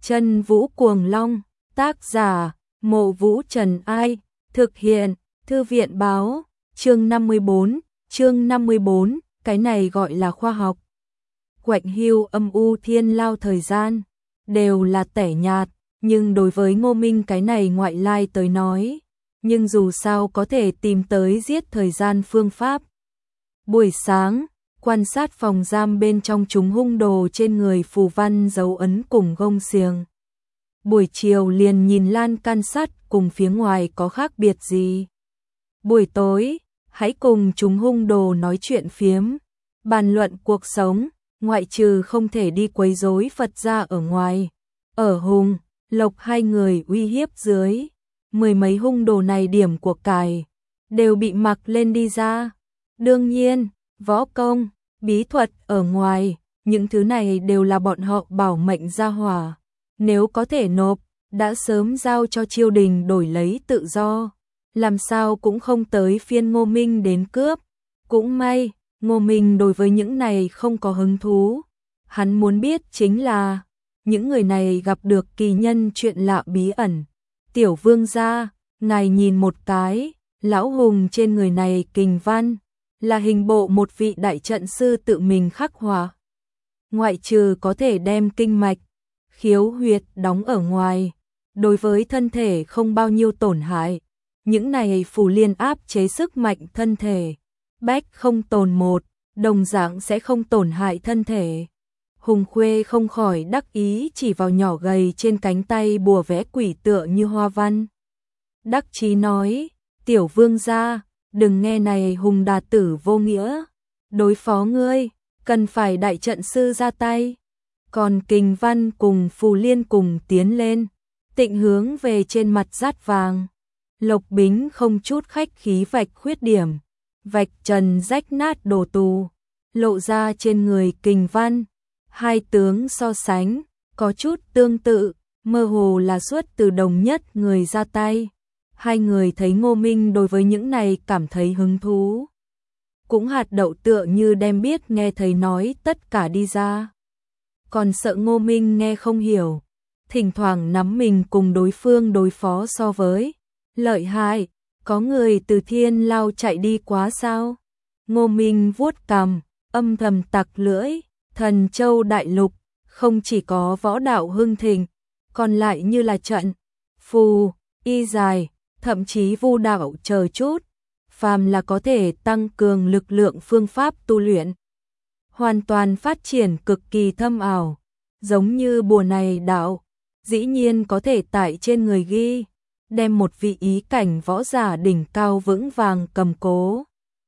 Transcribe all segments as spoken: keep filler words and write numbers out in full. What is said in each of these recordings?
Chân Vũ Cuồng Long, tác giả, Mộ Vũ Trần Ai, thực hiện, Thư viện báo, chương năm mươi bốn, chương năm mươi bốn, cái này gọi là khoa học. Quạnh hiu âm u thiên lao thời gian, đều là tẻ nhạt, nhưng đối với Ngô Minh cái này ngoại lai tới nói, nhưng dù sao có thể tìm tới giết thời gian phương pháp. Buổi sáng, quan sát phòng giam bên trong chúng hung đồ trên người phù văn dấu ấn cùng gông xiềng. Buổi chiều liền nhìn lan can sắt cùng phía ngoài có khác biệt gì. Buổi tối, hãy cùng chúng hung đồ nói chuyện phiếm, bàn luận cuộc sống, ngoại trừ không thể đi quấy rối Phật gia ở ngoài. Ở Hùng, Lộc hai người uy hiếp dưới, mười mấy hung đồ này điểm của cải, đều bị mặc lên đi ra. Đương nhiên, võ công, bí thuật ở ngoài, những thứ này đều là bọn họ bảo mệnh gia hỏa. Nếu có thể nộp, đã sớm giao cho triều đình đổi lấy tự do. Làm sao cũng không tới phiên Ngô Minh đến cướp. Cũng may, Ngô Minh đối với những này không có hứng thú. Hắn muốn biết chính là, những người này gặp được kỳ nhân chuyện lạ bí ẩn. Tiểu vương gia, ngài nhìn một cái, lão hùng trên người này kình văn, là hình bộ một vị đại trận sư tự mình khắc họa. Ngoại trừ có thể đem kinh mạch, khiếu huyệt đóng ở ngoài, đối với thân thể không bao nhiêu tổn hại. Những này phù liên áp chế sức mạnh thân thể, bách không tồn một, đồng dạng sẽ không tổn hại thân thể. Hùng Khuê không khỏi đắc ý chỉ vào nhỏ gầy trên cánh tay bùa vẽ quỷ tựa như hoa văn. Đắc chí nói, tiểu vương gia, đừng nghe này Hùng đà tử vô nghĩa, đối phó ngươi, cần phải đại trận sư ra tay. Còn kình văn cùng phù liên cùng tiến lên, tịnh hướng về trên mặt dát vàng. Lộc Bính không chút khách khí vạch khuyết điểm, vạch trần rách nát đồ tù, lộ ra trên người kình văn. Hai tướng so sánh, có chút tương tự, mơ hồ là xuất từ đồng nhất người ra tay. Hai người thấy Ngô Minh đối với những này cảm thấy hứng thú. Cũng hạt đậu tựa như đem biết nghe thấy nói tất cả đi ra. Còn sợ Ngô Minh nghe không hiểu, thỉnh thoảng nắm mình cùng đối phương đối phó so với. Lợi hại, có người từ thiên lao chạy đi quá sao? Ngô Minh vuốt cằm, âm thầm tặc lưỡi. Thần Châu Đại Lục, không chỉ có võ đạo hưng thịnh, còn lại như là trận, phù, y dài, thậm chí vu đạo chờ chút, phàm là có thể tăng cường lực lượng phương pháp tu luyện. Hoàn toàn phát triển cực kỳ thâm ảo, giống như bùa này đạo, dĩ nhiên có thể tại trên người ghi, đem một vị ý cảnh võ giả đỉnh cao vững vàng cầm cố,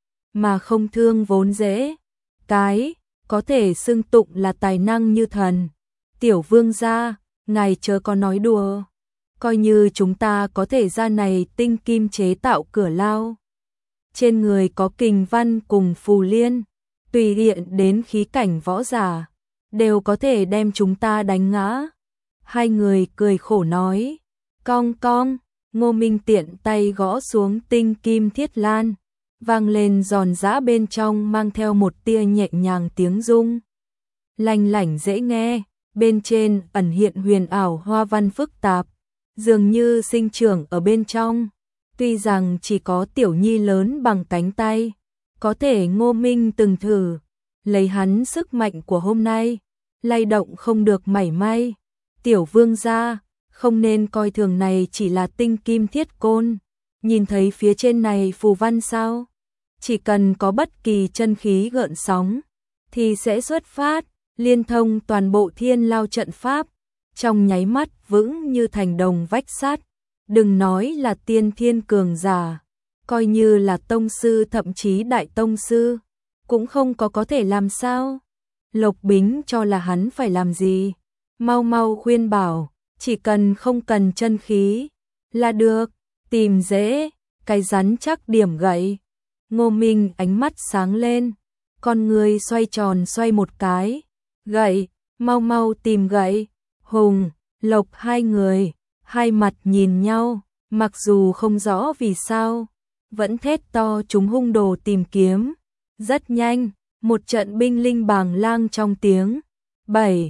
mà không thương vốn dễ. Cái có thể xưng tụng là tài năng như thần. Tiểu vương gia, ngài chớ có nói đùa. Coi như chúng ta có thể ra này tinh kim chế tạo cửa lao. Trên người có kình văn cùng phù liên, tùy hiện đến khí cảnh võ giả, đều có thể đem chúng ta đánh ngã. Hai người cười khổ nói. Cong cong, Ngô Minh tiện tay gõ xuống tinh kim thiết lan, vang lên giòn giã bên trong mang theo một tia nhẹ nhàng tiếng rung. Lanh lảnh dễ nghe, bên trên ẩn hiện huyền ảo hoa văn phức tạp, dường như sinh trưởng ở bên trong. Tuy rằng chỉ có tiểu nhi lớn bằng cánh tay, có thể Ngô Minh từng thử, lấy hắn sức mạnh của hôm nay, lay động không được mảy may. Tiểu vương gia, không nên coi thường này chỉ là tinh kim thiết côn, nhìn thấy phía trên này phù văn sao? Chỉ cần có bất kỳ chân khí gợn sóng, thì sẽ xuất phát, liên thông toàn bộ thiên lao trận pháp, trong nháy mắt vững như thành đồng vách sắt. Đừng nói là tiên thiên cường giả, coi như là tông sư thậm chí đại tông sư, cũng không có có thể làm sao. Lộc Bính cho là hắn phải làm gì, mau mau khuyên bảo, chỉ cần không cần chân khí, là được, tìm dễ, cái rắn chắc điểm gậy. Ngô Minh ánh mắt sáng lên, con người xoay tròn xoay một cái, gậy, mau mau tìm gậy. Hùng, Lộc hai người, hai mặt nhìn nhau, mặc dù không rõ vì sao, vẫn thét to chúng hung đồ tìm kiếm. Rất nhanh, một trận binh linh bàng lang trong tiếng, bảy,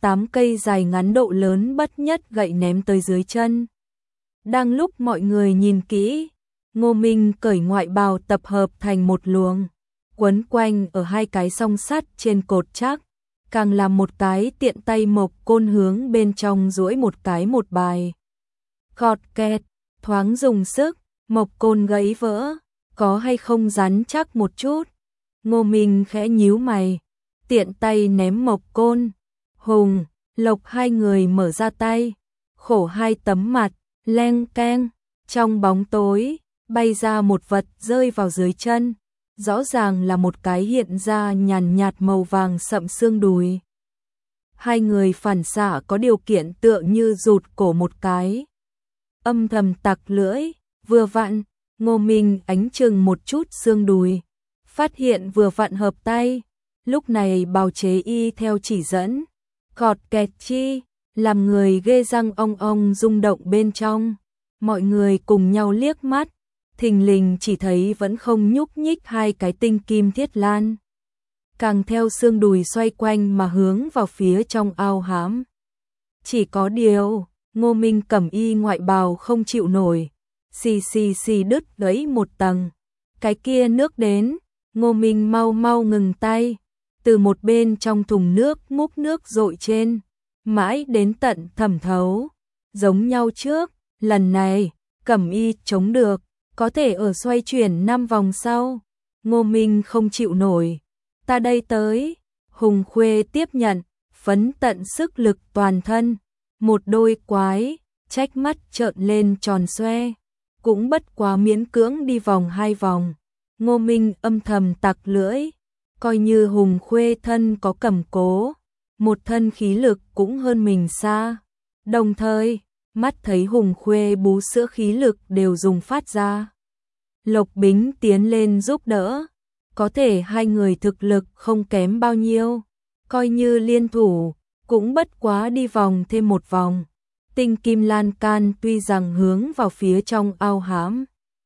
tám cây dài ngắn độ lớn bất nhất gậy ném tới dưới chân. Đang lúc mọi người nhìn kỹ, Ngô Minh cởi ngoại bào tập hợp thành một luồng, quấn quanh ở hai cái song sắt trên cột chắc, càng làm một cái tiện tay Mộc Côn hướng bên trong duỗi một cái một bài. Khọt kẹt, thoáng dùng sức, Mộc Côn gãy vỡ, có hay không rắn chắc một chút. Ngô Minh khẽ nhíu mày, tiện tay ném Mộc Côn. Hùng, Lộc hai người mở ra tay, khổ hai tấm mặt, leng keng, trong bóng tối, bay ra một vật rơi vào dưới chân, rõ ràng là một cái hiện ra nhàn nhạt màu vàng sậm xương đùi. Hai người phản xạ có điều kiện tựa như rụt cổ một cái. Âm thầm tặc lưỡi, vừa vặn, Ngô Minh ánh chừng một chút xương đùi, phát hiện vừa vặn hợp tay, lúc này bào chế y theo chỉ dẫn. Khọt kẹt chi, làm người ghê răng ong ong rung động bên trong. Mọi người cùng nhau liếc mắt, thình lình chỉ thấy vẫn không nhúc nhích hai cái tinh kim thiết lan. Càng theo xương đùi xoay quanh mà hướng vào phía trong ao hám. Chỉ có điều, Ngô Minh cẩm y ngoại bào không chịu nổi, xì xì xì đứt gãy một tầng. Cái kia nước đến, Ngô Minh mau mau ngừng tay. Từ một bên trong thùng nước múc nước dội trên, mãi đến tận thẩm thấu. Giống nhau trước, lần này, cẩm y chống được, có thể ở xoay chuyển năm vòng sau. Ngô Minh không chịu nổi. Ta đây tới. Hùng Khuê tiếp nhận, phấn tận sức lực toàn thân. Một đôi quái, trách mắt trợn lên tròn xoe. Cũng bất quá miễn cưỡng đi vòng hai vòng. Ngô Minh âm thầm tặc lưỡi. Coi như Hùng Khuê thân có cầm cố, một thân khí lực cũng hơn mình xa. Đồng thời, mắt thấy Hùng Khuê bú sữa khí lực đều dùng phát ra. Lộc Bính tiến lên giúp đỡ, có thể hai người thực lực không kém bao nhiêu, coi như liên thủ, cũng bất quá đi vòng thêm một vòng. Tinh kim lan can tuy rằng hướng vào phía trong ao hám,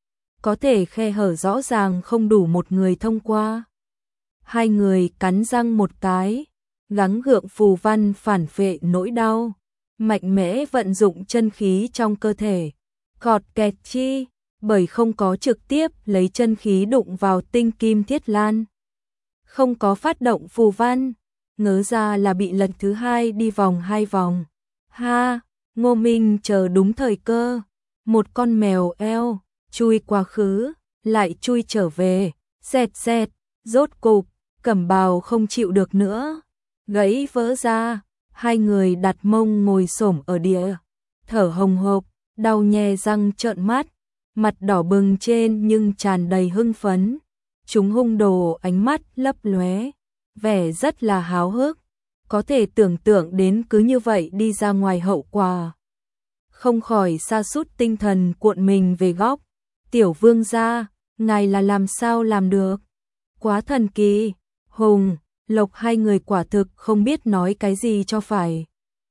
có thể khe hở rõ ràng không đủ một người thông qua. Hai người cắn răng một cái, gắng gượng phù văn phản phệ nỗi đau, mạnh mẽ vận dụng chân khí trong cơ thể. Khọt kẹt chi, bởi không có trực tiếp lấy chân khí đụng vào tinh kim thiết lan. Không có phát động phù văn, ngớ ra là bị lần thứ hai đi vòng hai vòng. Ha, Ngô Minh chờ đúng thời cơ, một con mèo eo, chui quá khứ, lại chui trở về, xẹt xẹt, rốt cục. Cẩm bào không chịu được nữa, gãy vỡ ra, hai người đặt mông ngồi xổm ở địa, thở hồng hộc, đau nhè răng trợn mắt, mặt đỏ bừng trên nhưng tràn đầy hưng phấn. Chúng hung đồ ánh mắt lấp lóe, vẻ rất là háo hức, có thể tưởng tượng đến cứ như vậy đi ra ngoài hậu quả. Không khỏi sa sút tinh thần cuộn mình về góc. Tiểu vương gia, ngài là làm sao làm được? Quá thần kỳ. Hùng, Lộc hai người quả thực không biết nói cái gì cho phải.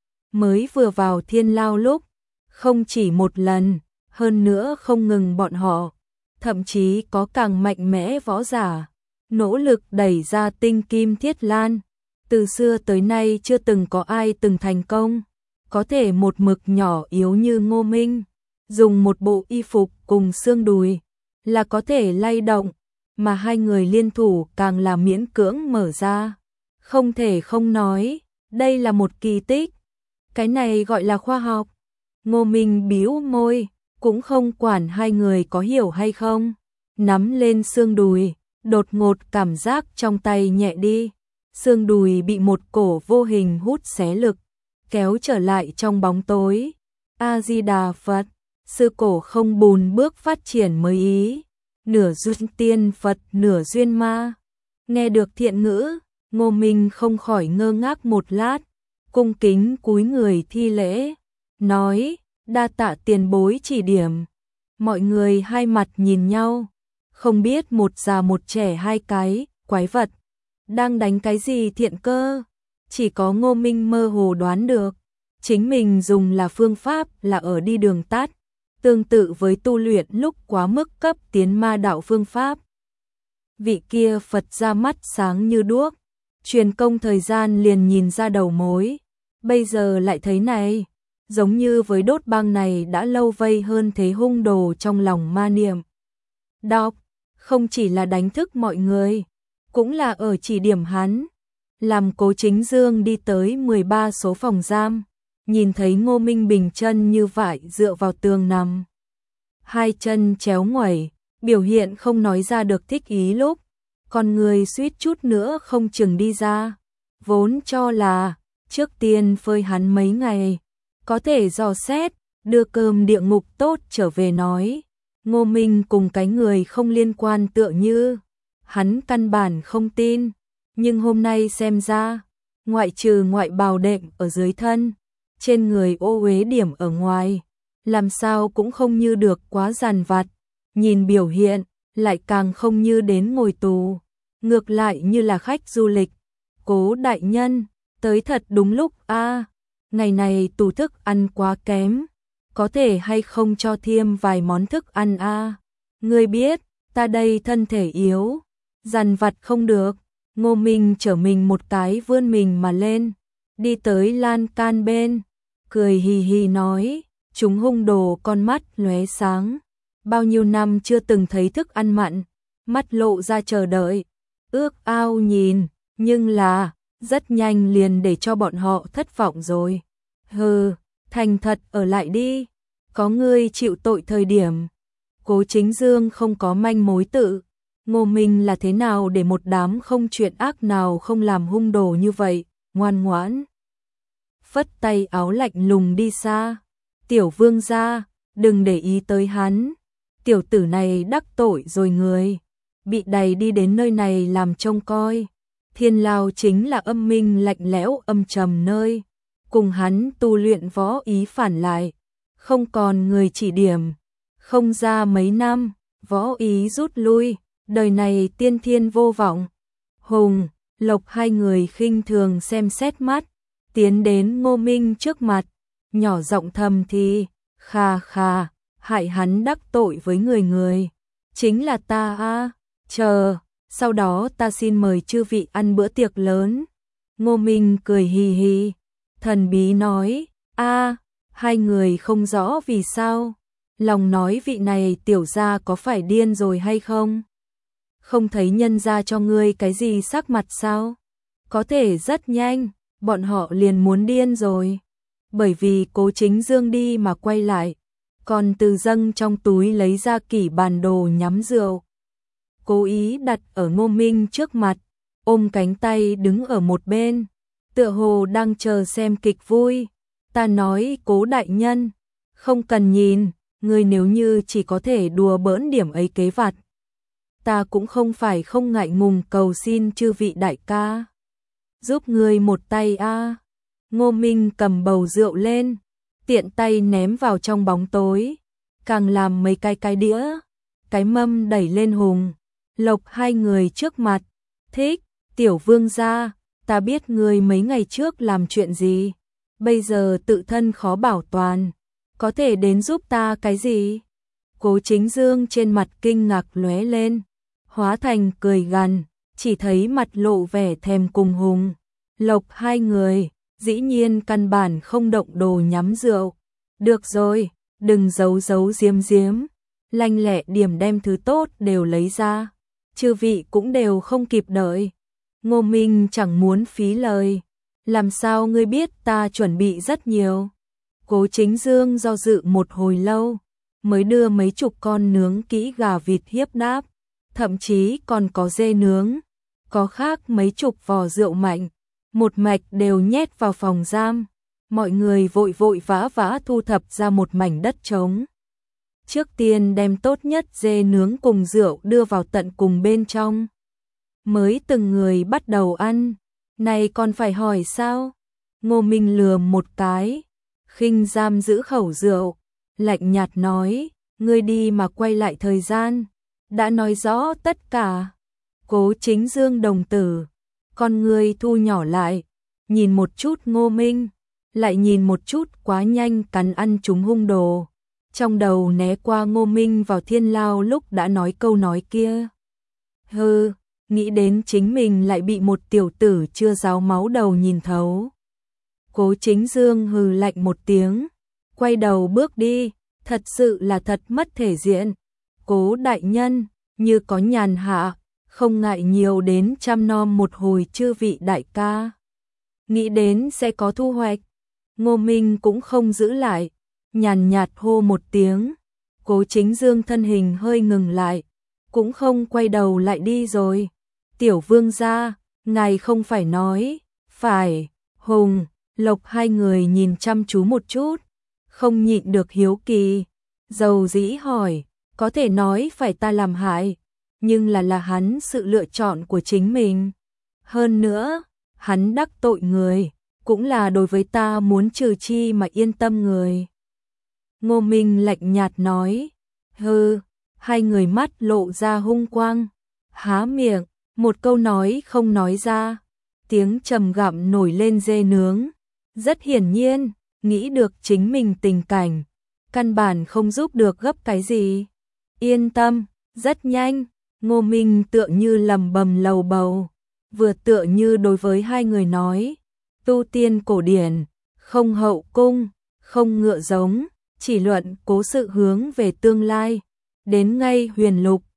Mới vừa vào thiên lao lúc, không chỉ một lần, hơn nữa không ngừng bọn họ, thậm chí có càng mạnh mẽ võ giả, nỗ lực đẩy ra tinh kim thiết lan. Từ xưa tới nay chưa từng có ai từng thành công, có thể một mực nhỏ yếu như Ngô Minh, dùng một bộ y phục cùng xương đùi, là có thể lay động. Mà hai người liên thủ càng là miễn cưỡng mở ra. Không thể không nói, đây là một kỳ tích. Cái này gọi là khoa học. Ngô Minh bĩu môi, cũng không quản hai người có hiểu hay không. Nắm lên xương đùi, đột ngột cảm giác trong tay nhẹ đi. Xương đùi bị một cổ vô hình hút xé lực, kéo trở lại trong bóng tối. A-di-đà Phật, sư cổ không bùn bước phát triển mới ý. Nửa duyên tiên Phật nửa duyên ma. Nghe được thiện ngữ, Ngô Minh không khỏi ngơ ngác một lát, cung kính cúi người thi lễ, nói, đa tạ tiền bối chỉ điểm. Mọi người hai mặt nhìn nhau, không biết một già một trẻ hai cái, quái vật, đang đánh cái gì thiện cơ. Chỉ có Ngô Minh mơ hồ đoán được, chính mình dùng là phương pháp là ở đi đường tắt. Tương tự với tu luyện lúc quá mức cấp tiến ma đạo phương pháp. Vị kia Phật ra mắt sáng như đuốc, truyền công thời gian liền nhìn ra đầu mối. bây giờ lại thấy này, giống như với đốt băng này đã lâu vây hơn thế hung đồ trong lòng ma niệm. Đọc, không chỉ là đánh thức mọi người, cũng là ở chỉ điểm hắn. Làm Cố Chính Dương đi tới mười ba số phòng giam, nhìn thấy Ngô Minh Bình chân như vại dựa vào tường nằm. Hai chân chéo ngoẩy, biểu hiện không nói ra được thích ý lúc, con người suýt chút nữa không chừng đi ra. Vốn cho là, trước tiên phơi hắn mấy ngày, có thể dò xét, đưa cơm địa ngục tốt trở về nói. Ngô Minh cùng cái người không liên quan tựa như, hắn căn bản không tin, nhưng hôm nay xem ra, ngoại trừ ngoại bào đệm ở dưới thân, trên người ô uế điểm ở ngoài, làm sao cũng không như được quá dằn vặt, nhìn biểu hiện, lại càng không như đến ngồi tù, ngược lại như là khách du lịch. Cố đại nhân, tới thật đúng lúc a, à, ngày này tủ thức ăn quá kém, có thể hay không cho thêm vài món thức ăn a? À? Ngươi biết, ta đây thân thể yếu, dằn vặt không được. Ngô Minh trở mình một cái vươn mình mà lên, đi tới lan can bên, cười hì hì nói, chúng hung đồ con mắt lóe sáng, bao nhiêu năm chưa từng thấy thức ăn mặn, mắt lộ ra chờ đợi, ước ao nhìn, nhưng là, rất nhanh liền để cho bọn họ thất vọng rồi. Hừ, thành thật ở lại đi, có ngươi chịu tội thời điểm. Cố Chính Dương không có manh mối tự, Ngô Minh là thế nào để một đám không chuyện ác nào không làm hung đồ như vậy, ngoan ngoãn. Phất tay áo lạnh lùng đi xa, tiểu vương gia, đừng để ý tới hắn, tiểu tử này đắc tội rồi người, bị đày đi đến nơi này làm trông coi. Thiên lao chính là âm minh lạnh lẽo âm trầm nơi, cùng hắn tu luyện võ ý phản lại, không còn người chỉ điểm, không ra mấy năm, võ ý rút lui, đời này tiên thiên vô vọng. Hùng, Lộc hai người khinh thường xem xét mắt, tiến đến Ngô Minh trước mặt, nhỏ giọng thầm thì, kha kha, hại hắn đắc tội với người người, chính là ta a, chờ, sau đó ta xin mời chư vị ăn bữa tiệc lớn. Ngô Minh cười hì hì, thần bí nói, a, hai người không rõ vì sao, lòng nói vị này tiểu gia có phải điên rồi hay không? Không thấy nhân gia cho ngươi cái gì sắc mặt sao? Có thể rất nhanh, bọn họ liền muốn điên rồi. Bởi vì Cố Chính Dương đi mà quay lại, còn từ dâng trong túi lấy ra kỷ bản đồ nhắm rượu. Cố ý đặt ở Ngô Minh trước mặt, ôm cánh tay đứng ở một bên, tựa hồ đang chờ xem kịch vui. Ta nói Cố đại nhân, không cần nhìn, ngươi nếu như chỉ có thể đùa bỡn điểm ấy kế vặt, ta cũng không phải không ngại ngùng cầu xin chư vị đại ca, giúp ngươi một tay a. À. Ngô Minh cầm bầu rượu lên, tiện tay ném vào trong bóng tối, càng làm mấy cái cái đĩa, cái mâm đẩy lên Hùng, Lộc hai người trước mặt, thích, tiểu vương gia, ta biết ngươi mấy ngày trước làm chuyện gì, bây giờ tự thân khó bảo toàn, có thể đến giúp ta cái gì? Cố Chính Dương trên mặt kinh ngạc lóe lên, hóa thành cười gằn, chỉ thấy mặt lộ vẻ thèm cùng Hùng, Lộc hai người, dĩ nhiên căn bản không động đồ nhắm rượu. Được rồi, đừng giấu giấu giếm giếm, lanh lẹ điểm đem thứ tốt đều lấy ra, chư vị cũng đều không kịp đợi. Ngô Minh chẳng muốn phí lời, làm sao ngươi biết ta chuẩn bị rất nhiều. Cố Chính Dương do dự một hồi lâu, mới đưa mấy chục con nướng kỹ gà vịt hiếp đáp, thậm chí còn có dê nướng, có khác mấy chục vò rượu mạnh, một mạch đều nhét vào phòng giam. Mọi người vội vội vã vã thu thập ra một mảnh đất trống. Trước tiên đem tốt nhất dê nướng cùng rượu đưa vào tận cùng bên trong. Mới từng người bắt đầu ăn, này còn phải hỏi sao? Ngô Minh lườm một cái, khinh giam giữ khẩu rượu, lạnh nhạt nói, ngươi đi mà quay lại thời gian, đã nói rõ tất cả. Cố Chính Dương đồng tử, con ngươi thu nhỏ lại, nhìn một chút Ngô Minh, lại nhìn một chút quá nhanh cắn ăn chúng hung đồ, trong đầu né qua Ngô Minh vào thiên lao lúc đã nói câu nói kia. Hừ, nghĩ đến chính mình lại bị một tiểu tử chưa ráo máu đầu nhìn thấu. Cố Chính Dương hừ lạnh một tiếng, quay đầu bước đi, thật sự là thật mất thể diện. Cố đại nhân, như có nhàn hạ, không ngại nhiều đến chăm nom một hồi chư vị đại ca. Nghĩ đến sẽ có thu hoạch. Ngô Minh cũng không giữ lại, nhàn nhạt hô một tiếng. Cố Chính Dương thân hình hơi ngừng lại, cũng không quay đầu lại đi rồi. Tiểu vương gia, ngài không phải nói, phải, Hùng, Lộc hai người nhìn chăm chú một chút, không nhịn được hiếu kỳ, dầu dĩ hỏi, có thể nói phải ta làm hại, nhưng là là hắn sự lựa chọn của chính mình. Hơn nữa, hắn đắc tội người, cũng là đối với ta muốn trừ chi mà yên tâm người. Ngô Minh lạnh nhạt nói, hừ, hai người mắt lộ ra hung quang, há miệng, một câu nói không nói ra, tiếng trầm gặm nổi lên dê nướng, rất hiển nhiên, nghĩ được chính mình tình cảnh, căn bản không giúp được gấp cái gì. Yên tâm, rất nhanh, Ngô Minh tựa như lầm bầm lầu bầu, vừa tựa như đối với hai người nói, tu tiên cổ điển, không hậu cung, không ngựa giống, chỉ luận cố sự hướng về tương lai, đến ngay huyền lục,